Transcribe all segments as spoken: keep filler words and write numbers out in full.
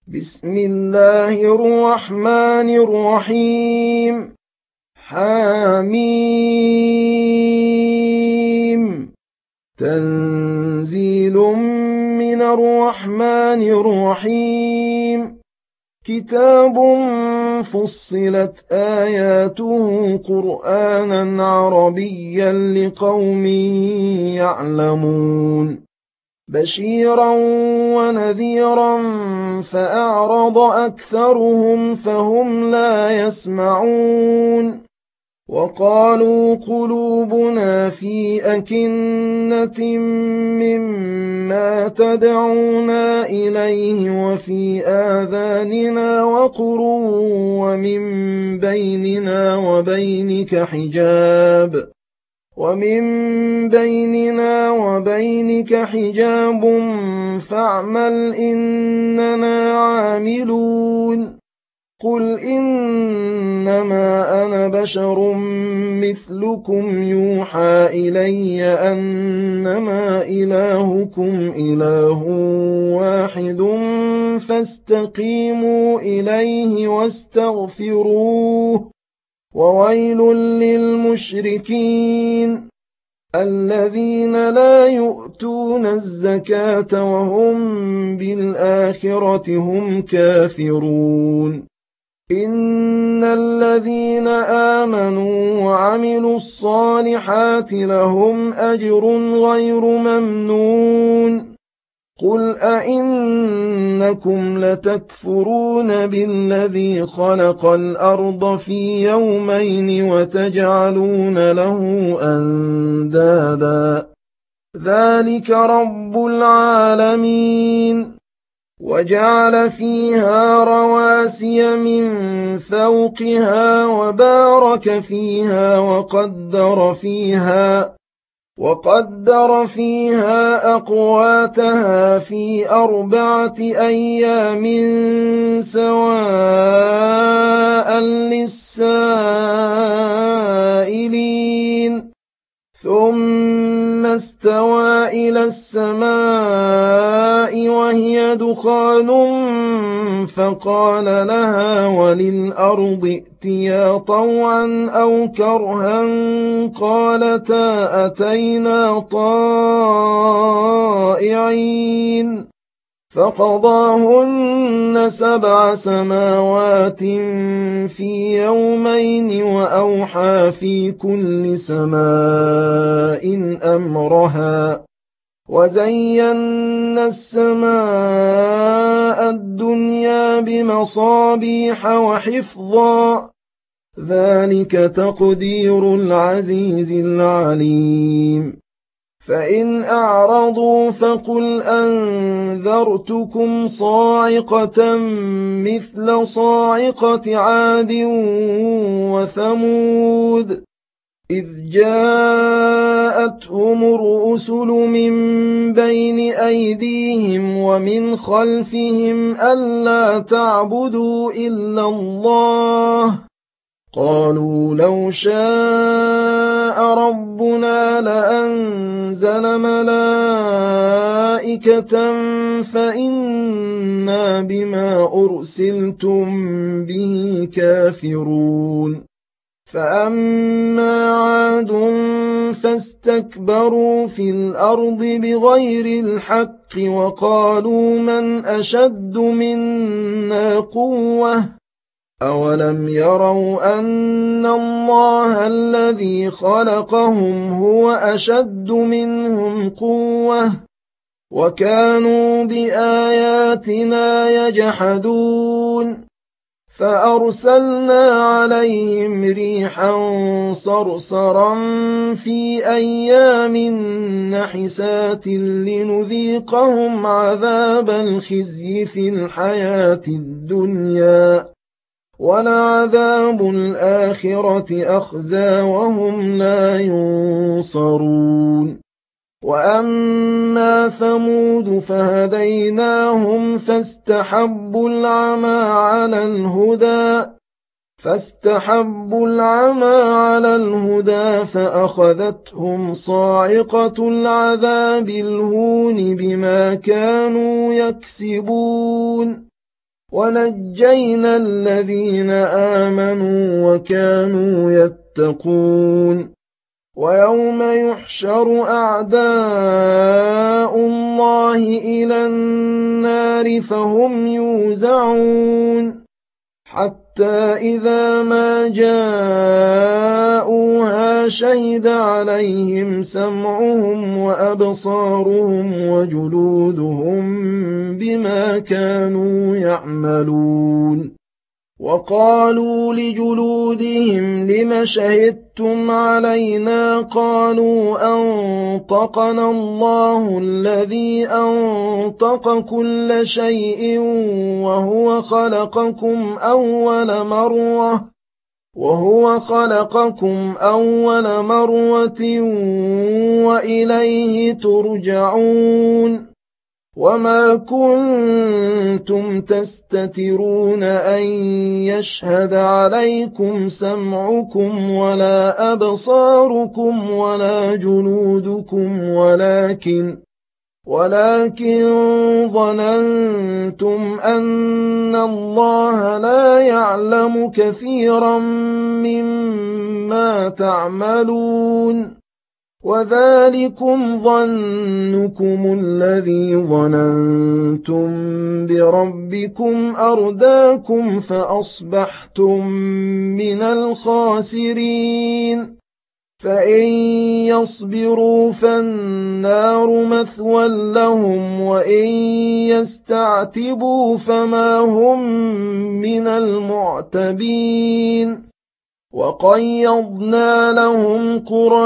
بسم الله الرحمن الرحيم. حميم. تنزيل من الرحمن الرحيم. كتاب فصلت آياته قرآنا عربيا لقوم يعلمون. بشيرا ونذيرا فأعرض أكثرهم فهم لا يسمعون. وقالوا قلوبنا في أكنة مما تدعونا إليه وفي آذاننا وقر ومن بيننا وبينك حجاب ومن بيننا وبينك حجاب فاعمل إننا عاملون. قل إنما أنا بشر مثلكم يوحى إلي أنما إلهكم إله واحد فاستقيموا إليه واستغفروه. وويل للمشركين الذين لا يؤتون الزكاة وهم بالآخرة هم كافرون. إن الذين آمنوا وعملوا الصالحات لهم أجر غير ممنون. قل أئنكم لتكفرون بالذي خلق الأرض في يومين وتجعلون له أندادا ذلك رب العالمين. وجعل فيها رواسي من فوقها وبارك فيها وقدر فيها وقدر فيها أقواتها في أربعة أيام سواء للسائلين. ثم استوى إلى السماء وهي دخان فقال لها وللأرض ائتيا طوعا أو كرها قالتا أتينا طائعين. فقضاهن سبع سماوات في يومين وأوحى في كل سماء أمرها. وزينا السماء الدنيا بمصابيح وحفظا ذلك تقدير العزيز العليم. فإن أعرضوا فقل أنذرتكم صاعقة مثل صاعقة عاد وثمود إذ جاءتهم الرسل من بين أيديهم ومن خلفهم ألا تعبدوا إلا الله قالوا لو شاء ربنا لأنزل ملائكة فإنا بما أرسلتم به كافرون. فأما عاد فاستكبروا في الأرض بغير الحق وقالوا من أشد منا قوة أولم يروا أن الله الذي خلقهم هو أشد منهم قوة وكانوا بآياتنا يجحدون. فأرسلنا عليهم ريحا صرصرا في أيام نحسات لنذيقهم عذاب الخزي في الحياة الدنيا ولعذاب الآخرة أخزى وهم لا ينصرون. وأما ثمود فهديناهم فاستحبوا العمى على الهدى فاستحبوا العمى على الهدى فأخذتهم صاعقة العذاب الهون بما كانوا يكسبون. وَنَجَّيْنَا الَّذِينَ آمَنُوا وَكَانُوا يَتَّقُونَ وَيَوْمَ يُحْشَرُ أَعْدَاءُ اللَّهِ إِلَى النَّارِ فَهُمْ يُوزَعُونَ حَتَّى إِذَا مَا جَاءُوهَا شَهِدَ عَلَيْهِمْ سَمْعُهُمْ وَأَبْصَارُهُمْ وَجُلُودُهُم بِمَا كَانُوا يَعْمَلُونَ وَقَالُوا لِجُلُودِهِمْ لِمَ شَهِدتُّمْ عَلَيْنَا قَالُوا أَنطَقَنَا اللَّهُ الَّذِي أَنطَقَ كُلَّ شَيْءٍ وَهُوَ خَلَقَكُمْ أَوَّلَ مَرَّةٍ وَهُوَ خَلَقَكُمْ أَوَّلَ مَرَّةٍ وَإِلَيْهِ تُرْجَعُونَ وَمَا كُنتُمْ تَسْتَتِرُونَ أَن يَشْهَدَ عَلَيْكُمْ سَمْعُكُمْ وَلَا أَبْصَارُكُمْ وَلَا جُلُودُكُمْ وَلَكِنْ وَلَكِنْ ظَنَنتُمْ أَنَّ اللَّهَ لَا يَعْلَمُ كَثِيرًا مِّمَّا تَعْمَلُونَ وَذَلِكُمْ ظَنُّكُمُ الَّذِي ظَنَنتُم بِرَبِّكُمْ أَرْدَاكُمْ فَأَصْبَحْتُم مِّنَ الْخَاسِرِينَ فَإِن يَصْبِرُوا فَالنَّارُ مَثْوًى لَّهُمْ وَإِن يَسْتَعْتِبُوا فَمَا هُم مِّنَ الْمُعْتَبِينَ وَقَيَّضْنَا لَهُمْ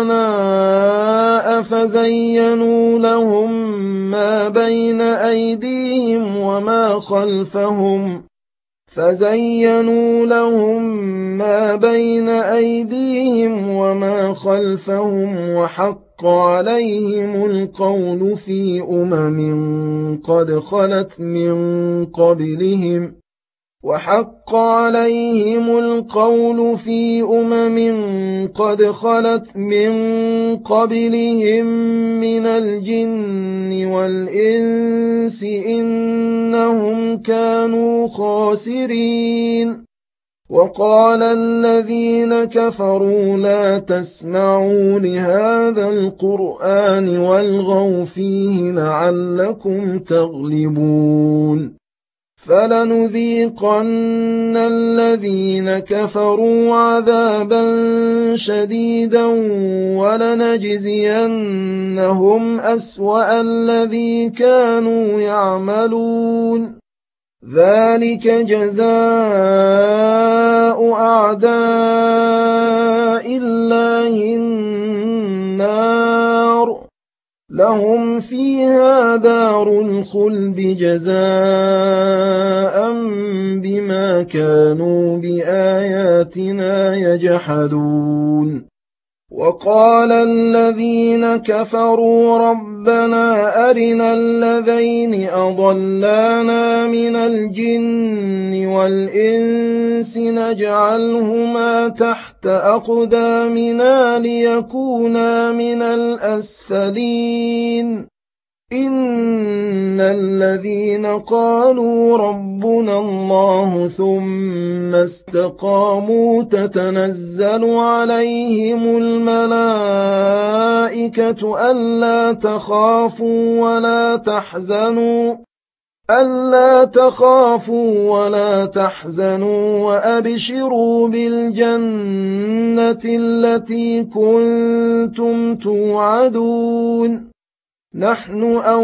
قُرَنَاءَ فَزَيَّنُوا لَهُم مَّا بَيْنَ أَيْدِيهِمْ وَمَا خَلْفَهُمْ فَزَيَّنُوا لَهُم مَّا بَيْنَ أَيْدِيهِمْ وَمَا خَلْفَهُمْ وَحَقَّ عَلَيْهِمُ الْقَوْلُ فِي أُمَمٍ قَدْ خَلَتْ مِن قَبْلِهِمْ وَحَقَّ عَلَيْهِمُ الْقَوْلُ فِي أُمَمٍ قَدْ خَلَتْ مِن قَبْلِهِم مِّنَ الْجِنِّ وَالْإِنسِ ۖ إِنَّهُمْ كَانُوا خَاسِرِينَ وَقَالَ الَّذِينَ كَفَرُوا لَا تَسْمَعُوا لِهَٰذَا الْقُرْآنِ وَالْغَوْا فِيهِ لَعَلَّكُمْ تَغْلِبُونَ فَلَنُذِيقَنَّ الَّذِينَ كَفَرُوا عَذَابًا شَدِيدًا وَلَنَجْزِيَنَّهُمْ أَسْوَأَ الَّذِي كَانُوا يَعْمَلُونَ ذَلِكَ جَزَاءُ أَعْدَاءِ اللَّهِ النَّارُ لَهُمْ فِيهَا دَارُ الْخُلْدِ جَزَاءً بِمَا كَانُوا بِآيَاتِنَا يَجْحَدُونَ وَقَالَ الَّذِينَ كَفَرُوا رَبَّنَا أَرِنَا اللَّذَيْنِ أَضَلَّانَا مِنَ الْجِنِّ وَالْإِنسِ نَجْعَلْهُمَا تَحْتَ أَقْدَامِنَا لِيَكُونَا مِنَ الْأَسْفَلِينَ إِنَّ الَّذِينَ قَالُوا رَبُّنَا اللَّهُ ثُمَّ اسْتَقَامُوا تَتَنَزَّلُ عَلَيْهِمُ الْمَلَائِكَةُ أَلَّا تَخَافُوا وَلَا تَحْزَنُوا أَلَّا تَخَافُوا وَلَا تَحْزَنُوا وَأَبْشِرُوا بِالْجَنَّةِ الَّتِي كُنتُمْ تُوعَدُونَ نَحْنُ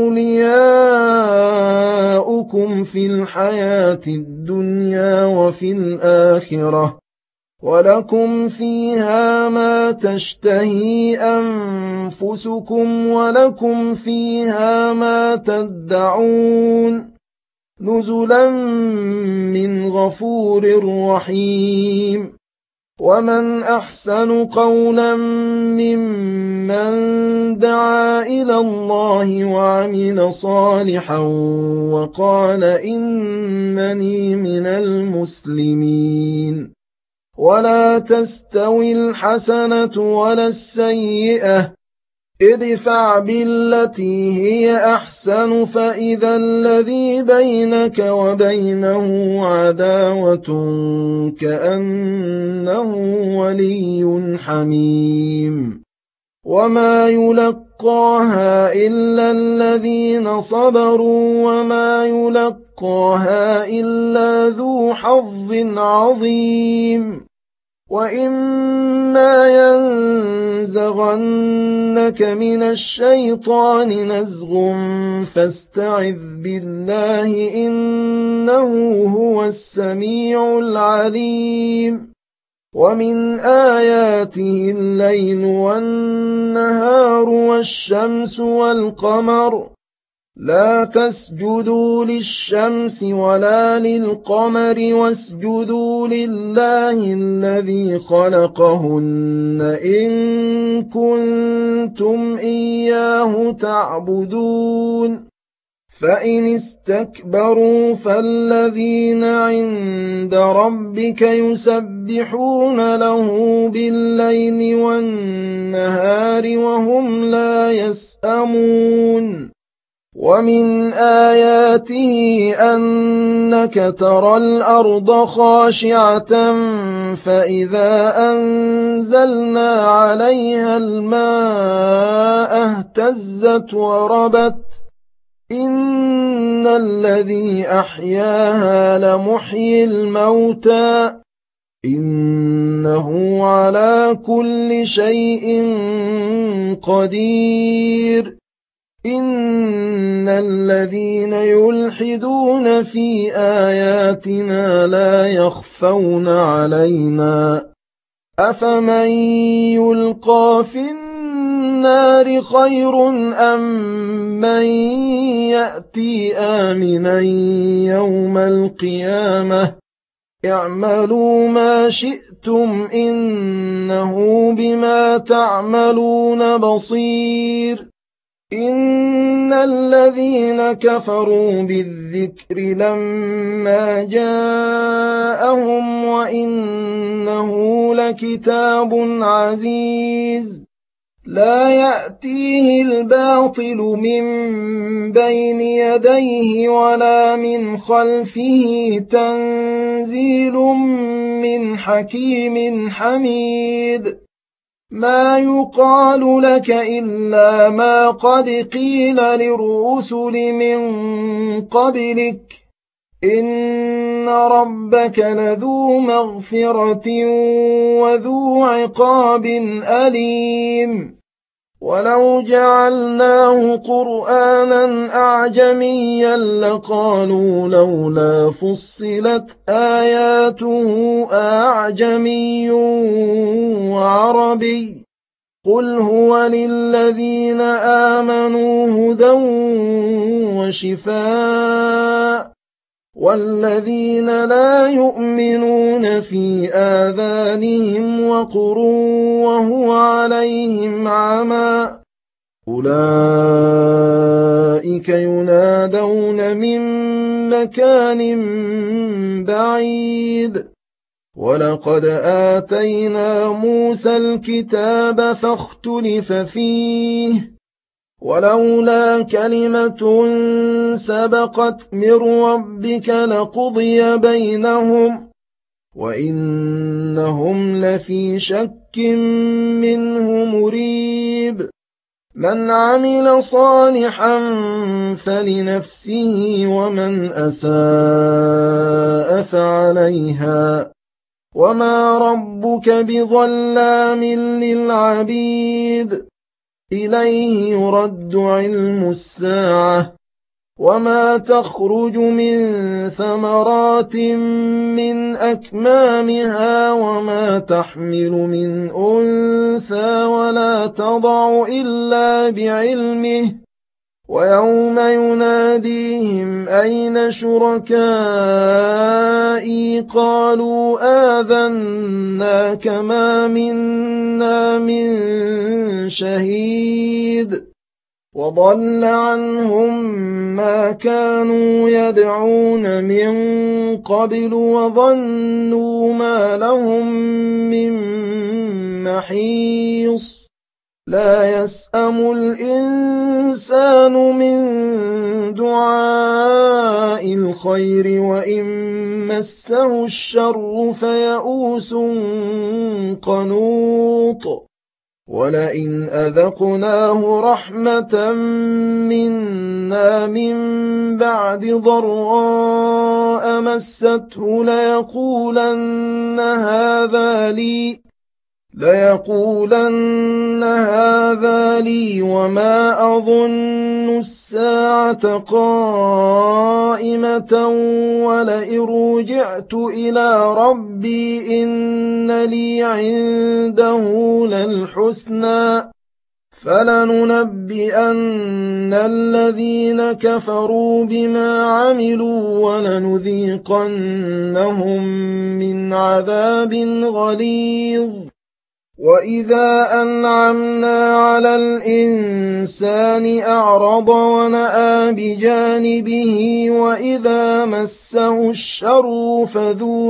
أَوْلِيَاؤُكُمْ فِي الْحَيَاةِ الدُّنْيَا وَفِي الْآخِرَةِ وَلَكُمْ فِيهَا مَا تَشْتَهِي أَنفُسُكُمْ وَلَكُمْ فِيهَا مَا تَدَّعُونَ نُزُلًا مِّنْ غَفُورٍ رَّحِيمٍ وَمَنْ أَحْسَنُ قَوْلًا مِّمَّن دَعَا إِلَى اللَّهِ وَعَمِلَ صَالِحًا وَقَالَ إِنَّنِي مِنَ الْمُسْلِمِينَ وَلَا تَسْتَوِي الْحَسَنَةُ وَلَا السَّيِّئَةُ ادفع بالتي هي أحسن فإذا الذي بينك وبينه عداوة كأنه ولي حميم وما يلقاها إلا الذين صبروا وما يلقاها إلا ذو حظ عظيم وإما ينزغنك من الشيطان نزغ فاستعذ بالله إنه هو السميع العليم ومن آياته الليل والنهار والشمس والقمر لا تسجدوا للشمس ولا للقمر واسجدوا لله الذي خلقهن إن كنتم إياه تعبدون فإن استكبروا فالذين عند ربك يسبحون له بالليل والنهار وهم لا يسأمون ومن آياته أنك ترى الأرض خاشعة فإذا أنزلنا عليها الماء اهتزت وربت إن الذي أحياها لمحيي الموتى إنه على كل شيء قدير إن الذين يلحدون في آياتنا لا يخفون علينا أفمن يلقى في النار خير أم من يأتي آمنا يوم القيامة اعملوا ما شئتم إنه بما تعملون بصير إن الذين كفروا بالذكر لما جاءهم وإنه لكتاب عزيز لا يأتيه الباطل من بين يديه ولا من خلفه تنزيل من حكيم حميد ما يقال لك إلا ما قد قيل للرسل من قبلك إن ربك لذو مغفرة وذو عقاب أليم ولو جعلناه قرآنا أعجميا لقالوا لولا فصلت آياته أعجمي وعربي قل هو للذين آمنوا هدى وشفاء والذين لا يؤمنون في آذانهم وقر وهو عليهم عمى أولئك ينادون من مكان بعيد ولقد آتينا موسى الكتاب فاختلف فيه ولولا كلمة سبقت من ربك لقضي بينهم وإنهم لفي شك منه مريب من عمل صالحا فلنفسه ومن أساء فعليها وما ربك بظلام للعبيد إليه يرد علم الساعة وما تخرج من ثمرات من أكمامها وما تحمل من أنثى ولا تضع إلا بعلمه ويوم يناديهم أين شركائي قالوا آذناك ما منا من شهيد وضل عنهم ما كانوا يدعون من قبل وظنوا ما لهم من محيص لا يسأم الإنسان من دعاء الخير وإن مسه الشر فيئوس قنوط ولئن أذقناه رحمة منا من بعد ضراء مسته ليقولن هذا لي ليقولن هذا لي وما أظن الساعة قائمة ولئن رجعت إلى ربي إن لي عنده للحسنى فلننبئن الذين كفروا بما عملوا ولنذيقنهم من عذاب غليظ وإذا أنعمنا على الإنسان أعرض ونأى بجانبه وإذا مسه الشر فذو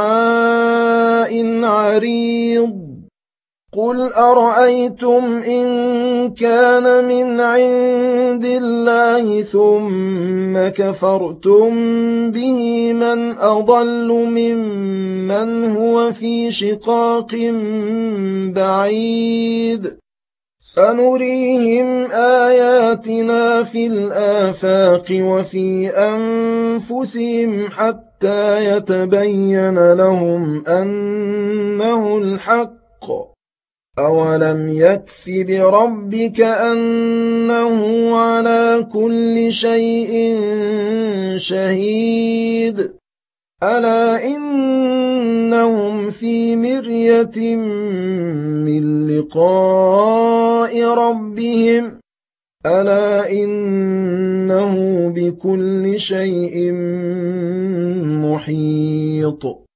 دعاء عريض قل أرأيتم إن كان من عند الله ثم كفرتم به من أضل ممن هو في شقاق بعيد سنريهم آياتنا في الآفاق وفي أنفسهم حتى يتبين لهم أنه الحق أولم يكف بربك أنه على كل شيء شهيد ألا إنهم في مرية من لقاء ربهم ألا إنه بكل شيء محيط